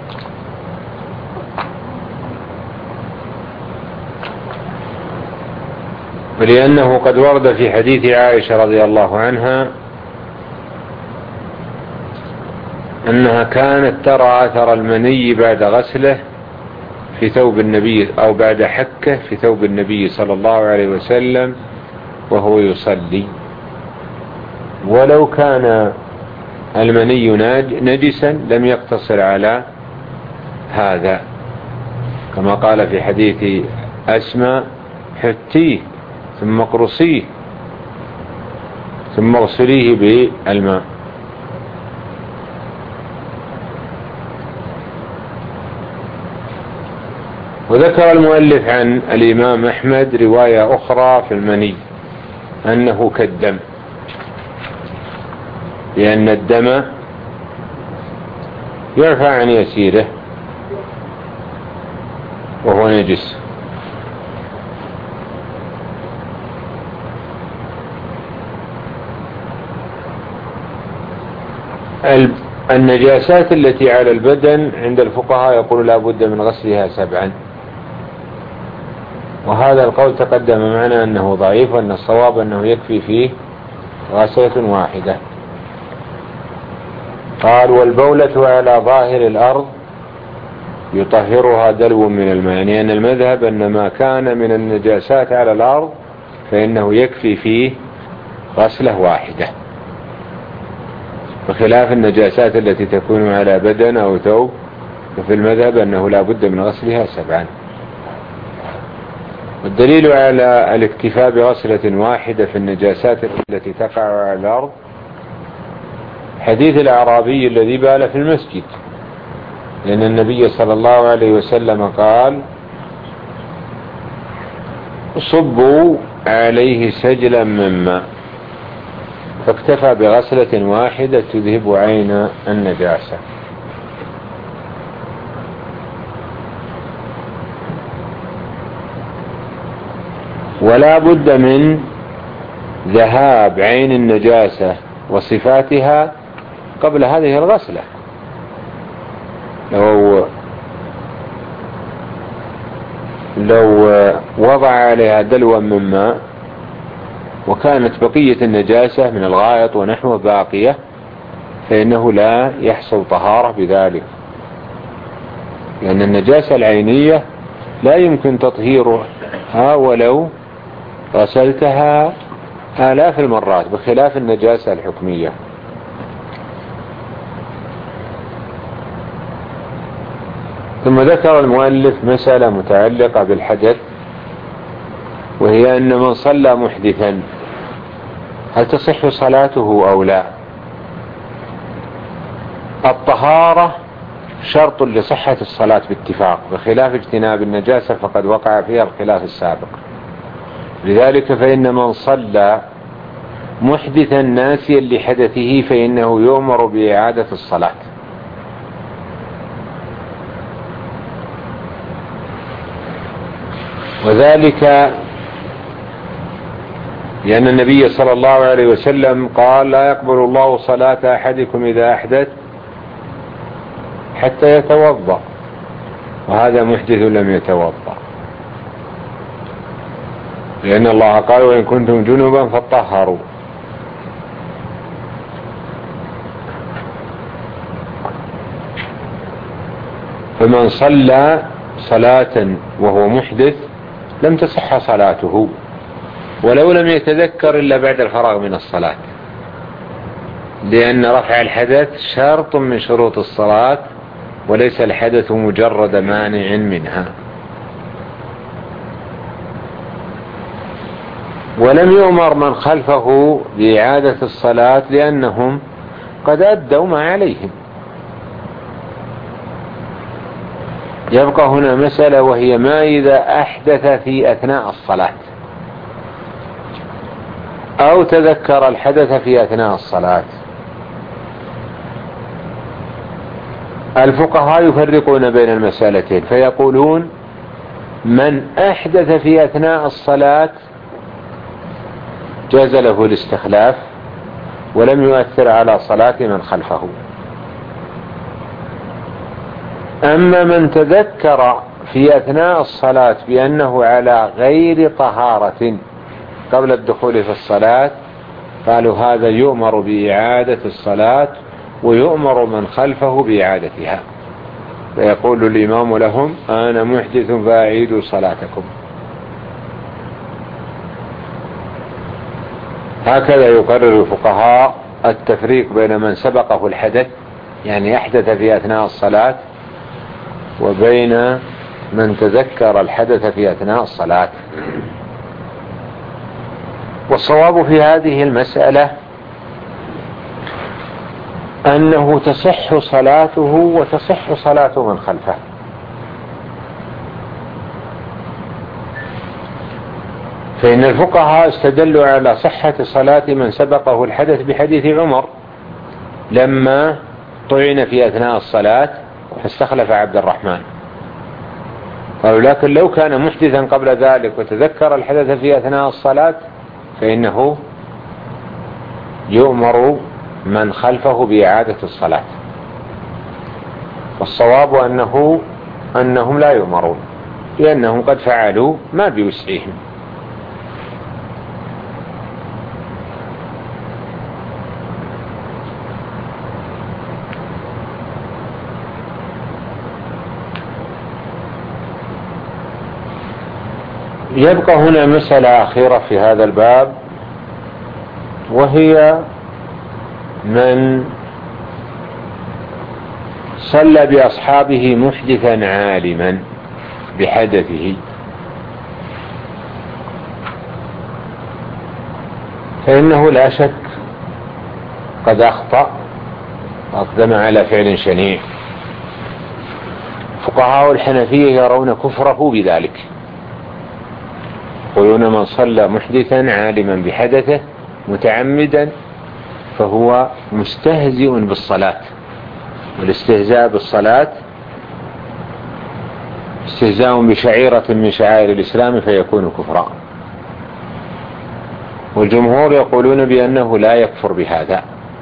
ولأنه قد ورد في حديث عائشة رضي الله عنها أنها كانت ترى أثر المني بعد غسله في ثوب النبي أو بعد حكه في ثوب النبي صلى الله عليه وسلم وهو يصلي. ولو كان المني نجسا لم يقتصر على هذا، كما قال في حديث أسماء حتيه ثم اقرصيه ثم اغسليه بالماء. وذكر المؤلف عن الإمام أحمد رواية أخرى في المني أنه كالدم، لأن الدم يرفع عن يسيره وهو نجس. النجاسات التي على البدن عند الفقهاء يقول لا بد من غسلها سبعا، وهذا القول تقدم معنا أنه ضعيف، وأن الصواب أنه يكفي فيه غسلة واحدة. قال والبولة على ظاهر الأرض يطهرها دلو من الماء، يعني أن المذهب أن ما كان من النجاسات على الأرض فإنه يكفي فيه غسلة واحدة، بخلاف النجاسات التي تكون على بدن أو ثوب ففي المذهب أنه لا بد من غسلها سبعا. والدليل على الاكتفاء بغسلة واحدة في النجاسات التي تقع على الأرض حديث الأعرابي الذي بال في المسجد، لأن النبي صلى الله عليه وسلم قال: صبوا عليه سجلا من ماء، فاكتفى بغسلة واحدة تذهب عين النجاسة. ولا بد من ذهاب عين النجاسة وصفاتها قبل هذه الغسلة. لو لو وضع عليها دلوا من ماء وكانت بقية النجاسة من الغائط ونحوه باقية فإنه لا يحصل طهارة بذلك، لأن النجاسة العينية لا يمكن تطهيرها ولو غسلتها آلاف المرات، بخلاف النجاسة الحكمية. ثم ذكر المؤلف مسألة متعلقة بالحدث، وهي أن من صلى محدثا هل تصح صلاته أو لا؟ الطهارة شرط لصحة الصلاة باتفاق، بخلاف اجتناب النجاسة فقد وقع فيها الخلاف السابق. لذلك فإن من صلى محدثا ناسيا لحدثه فإنه يؤمر بإعادة الصلاة. وذلك لأن النبي صلى الله عليه وسلم قال: لا يقبل الله صلاة أحدكم إذا أحدث حتى يتوضأ، وهذا محدث لم يتوضأ، لأن الله قال: وإن كنتم جنبا فطهروا. فمن صلى صلاة وهو محدث لم تصح صلاته، ولو لم يتذكر إلا بعد الفراغ من الصلاة، لأن رفع الحدث شرط من شروط الصلاة، وليس الحدث مجرد مانع منها. ولم يؤمر من خلفه بإعادة الصلاة لأنهم قد أدوا ما عليهم. يبقى هنا مسألة، وهي ما إذا أحدث في أثناء الصلاة أو تذكر الحدث في أثناء الصلاة. الفقهاء يفرقون بين المسألتين، فيقولون: من أحدث في أثناء الصلاة جاز له الاستخلاف ولم يؤثر على صلاة من خلفه. أما من تذكر في أثناء الصلاة بأنه على غير طهارة قبل الدخول في الصلاة، قالوا هذا يؤمر بإعادة الصلاة ويؤمر من خلفه بإعادتها، فيقول الإمام لهم: أنا محدث فأعيدوا صلاتكم. هكذا يقرر الفقهاء التفريق بين من سبقه الحدث، يعني أحدث في أثناء الصلاة، وبين من تذكر الحدث في أثناء الصلاة. والصواب في هذه المسألة أنه تصح صلاته وتصح صلاة من خلفه. فإن الفقهاء استدلوا على صحة صلاة من سبقه الحدث بحديث عمر لما طعن في أثناء الصلاة فاستخلف عبد الرحمن. قالوا: لكن لو كان محدثا قبل ذلك وتذكر الحدث في أثناء الصلاة فإنه يؤمر من خلفه بإعادة الصلاة. والصواب أنه أنهم لا يؤمرون، لأنهم قد فعلوا ما بوسعهم. يبقى هنا مسألة أخيرة في هذا الباب، وهي من صلى بأصحابه محدثا عالما بحدثه فإنه لا شك قد أخطأ وأقدم على فعل شنيع. فقهاء الحنفية يرون كفره بذلك، يقولون من صلى محدثا عالما بحدثه متعمدا فهو مستهزئ بالصلاة، والاستهزاء بالصلاة استهزاء بشعيرة من شعائر الإسلام فيكون كفرا. والجمهور يقولون بأنه لا يكفر بهذا.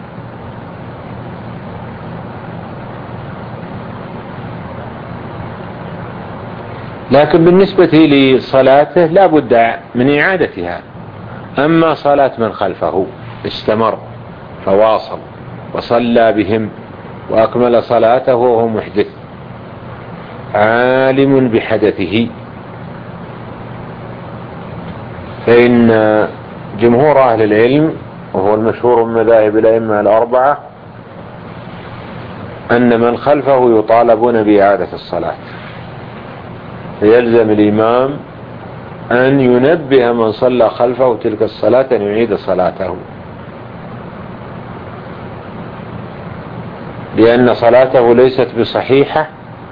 لكن بالنسبة لصلاته لا بد من إعادتها. أما صلاة من خلفه استمر فواصل وصلى بهم وأكمل صلاته وهو محدث عالم بحدثه، فإن جمهور أهل العلم وهو المشهور من مذاهب الأئمة الأربعة أن من خلفه يطالبون بإعادة الصلاة، فيلزم الإمام أن ينبه من صلى خلفه تلك الصلاة أن يعيد صلاته، لأن صلاته ليست بصحيحة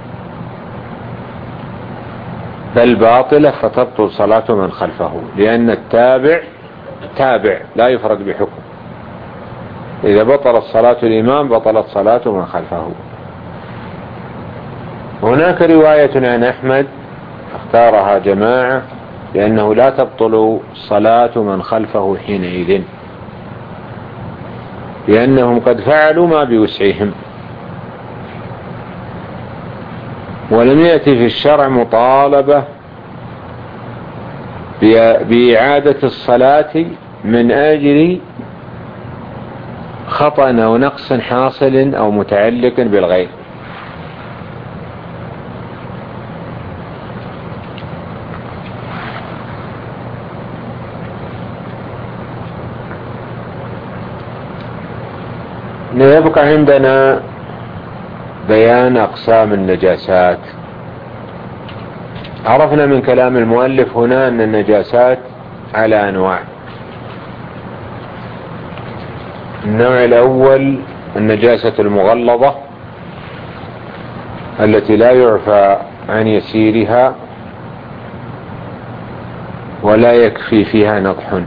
بل باطلة، فتبطل صلاة من خلفه، لأن التابع تابع لا يفرد بحكم. إذا بطلت صلاة الإمام بطلت صلاة من خلفه. هناك رواية عن أحمد اختارها جماعة لأنه لا تبطل صلاة من خلفه حينئذ، لأنهم قد فعلوا ما بوسعهم، ولم يأتي في الشرع مطالبة بإعادة الصلاة من أجل خطأ أو نقص حاصل أو متعلق بالغير. يبقى عندنا بيان أقسام النجاسات. عرفنا من كلام المؤلف هنا أن النجاسات على أنواع. النوع الأول النجاسة المغلظة التي لا يعفى عن يسيرها ولا يكفي فيها نضح،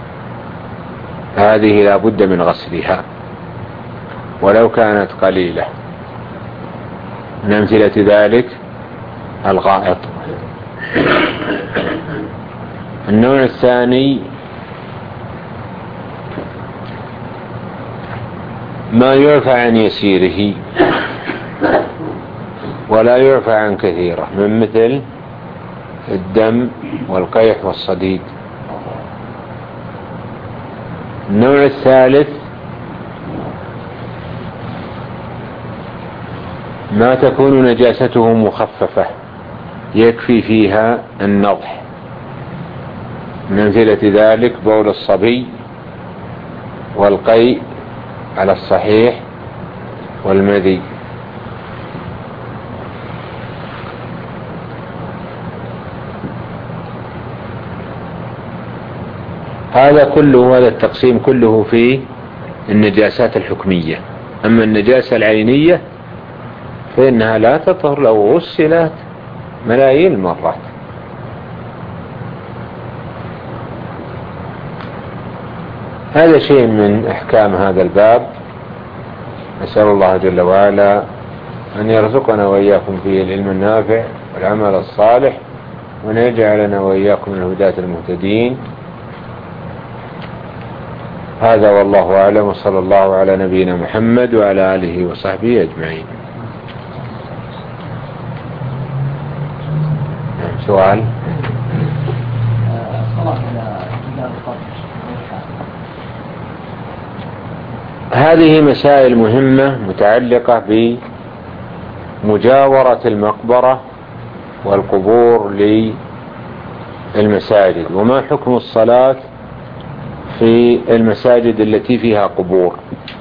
هذه لا بد من غسلها ولو كانت قليلة. من أمثلة ذلك الغائط. النوع الثاني ما يعفى عن يسيره ولا يعفى عن كثيره، من مثل الدم والقيح والصديد. النوع الثالث ما تكون نجاسته مخففة يكفي فيها النضح، من أمثلة ذلك بول الصبي والقيء على الصحيح والمذي. هذا كله، هذا التقسيم كله في النجاسات الحكمية. أما النجاسة العينية فإنها لا تطهر لو غسلت ملايين المرات. هذا شيء من أحكام هذا الباب. نسأل الله جل وعلا أن يرزقنا وإياكم فيه العلم النافع والعمل الصالح، وأن يجعلنا وإياكم من الهداة المهتدين. هذا والله أعلم، وصلى الله على نبينا محمد وعلى آله وصحبه أجمعين. سؤال؟ هذه مسائل مهمة متعلقة بمجاورة المقبرة والقبور للمساجد، وما حكم الصلاة في المساجد التي فيها قبور.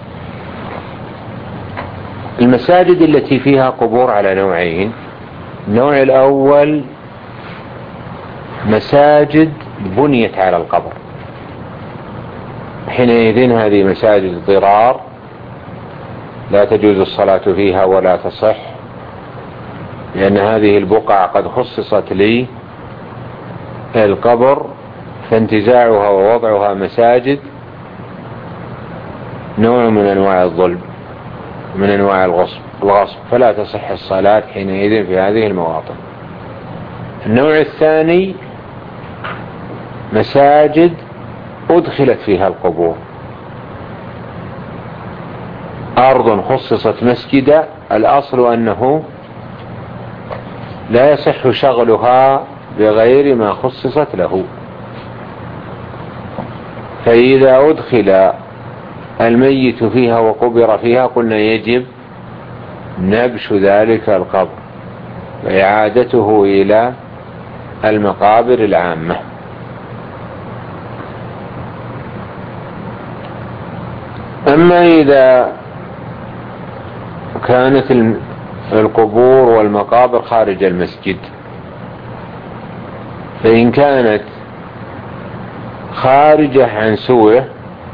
المساجد التي فيها قبور على نوعين. النوع الأول مساجد بنيت على القبر، حينئذ هذه مساجد ضرار لا تجوز الصلاة فيها ولا تصح، لأن هذه البقع قد خصصت لي القبر، فانتزاعها ووضعها مساجد نوع من أنواع الظلم من أنواع الغصب الغصب فلا تصح الصلاة حينئذ في هذه المواطن. النوع الثاني مساجد أدخلت فيها القبور، أرض خصصت مسجدا، الأصل أنه لا يصح شغلها بغير ما خصصت له، فإذا أدخل الميت فيها وقبر فيها قلنا يجب نبش ذلك القبر وإعادته إلى المقابر العامة. أما إذا كانت القبور والمقابر خارج المسجد، فإن كانت خارجة عن سوره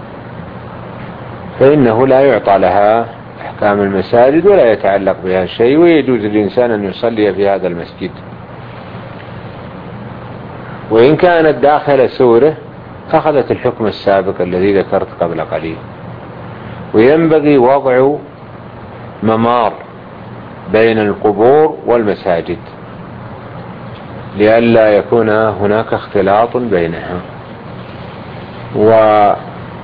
فإنه لا يعطى لها أحكام المساجد ولا يتعلق بها شيء، ويجوز للإنسان أن يصلي في هذا المسجد. وإن كانت داخل سوره أخذت الحكم السابق الذي ذكرت قبل قليل. وينبغي وضع ممار بين القبور والمساجد لئلا يكون هناك اختلاط بينها. ولو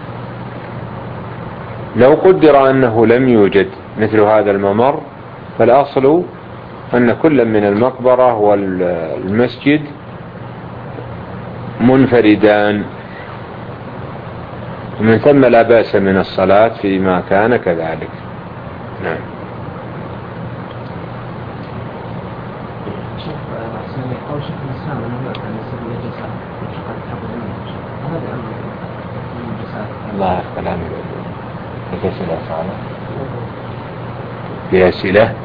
قدر أنه لم يوجد مثل هذا الممر فالأصل أن كل من المقبرة والمسجد منفردان، ومن ثم لا بأس من الصلاة فيما كان كذلك. نعم. الله كلام في أسئلة صعبة في أسئلة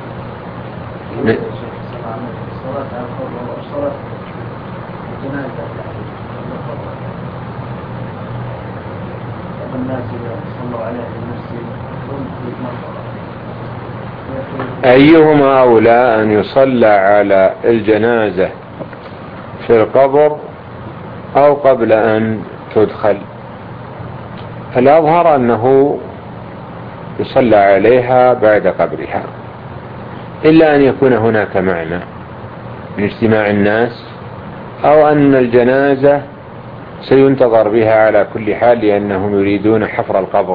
أيهما أولى أن يصلى على الجنازة في القبر أو قبل أن تدخل؟ الأظهر أنه يصلى عليها بعد قبرها، إلا أن يكون هناك معنى من اجتماع الناس، أو أن الجنازة سينتظر بها على كل حال لأنهم يريدون حفر القبر،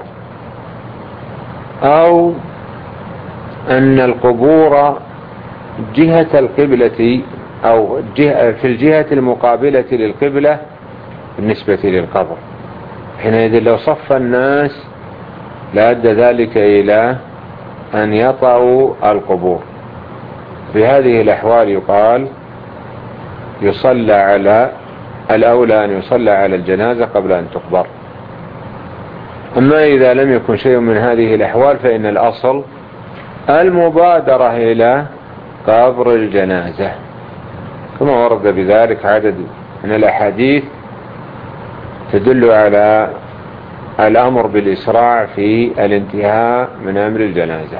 أو أن القبور جهة القبلة أو في الجهة المقابلة للقبلة بالنسبة للقبر، حينئذ لو صف الناس لأدى ذلك إلى أن يطأوا القبور. في هذه الأحوال يقال يصلى على الأولى أن يصلى على الجنازة قبل أن تقبر. أما إذا لم يكن شيء من هذه الأحوال فإن الأصل المبادرة إلى قبر الجنازة، كما ورد بذلك عدد من الأحاديث تدل على الأمر بالإسراع في الانتهاء من أمر الجنازة.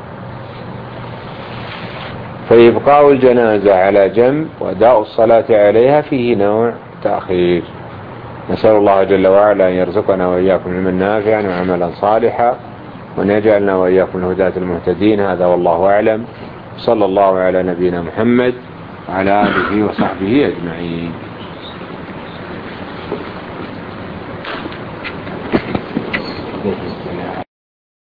فإبقاء الجنازة على جنب وأداء الصلاة عليها فيه نوع تأخير. نسأل الله جل وعلا أن يرزقنا وإياكم علما نافعا وعملا صالحا، وأن يجعلنا وإياكم الهداة المهتدين. هذا والله أعلم. صلى الله على نبينا محمد وعلى آله وصحبه أجمعين.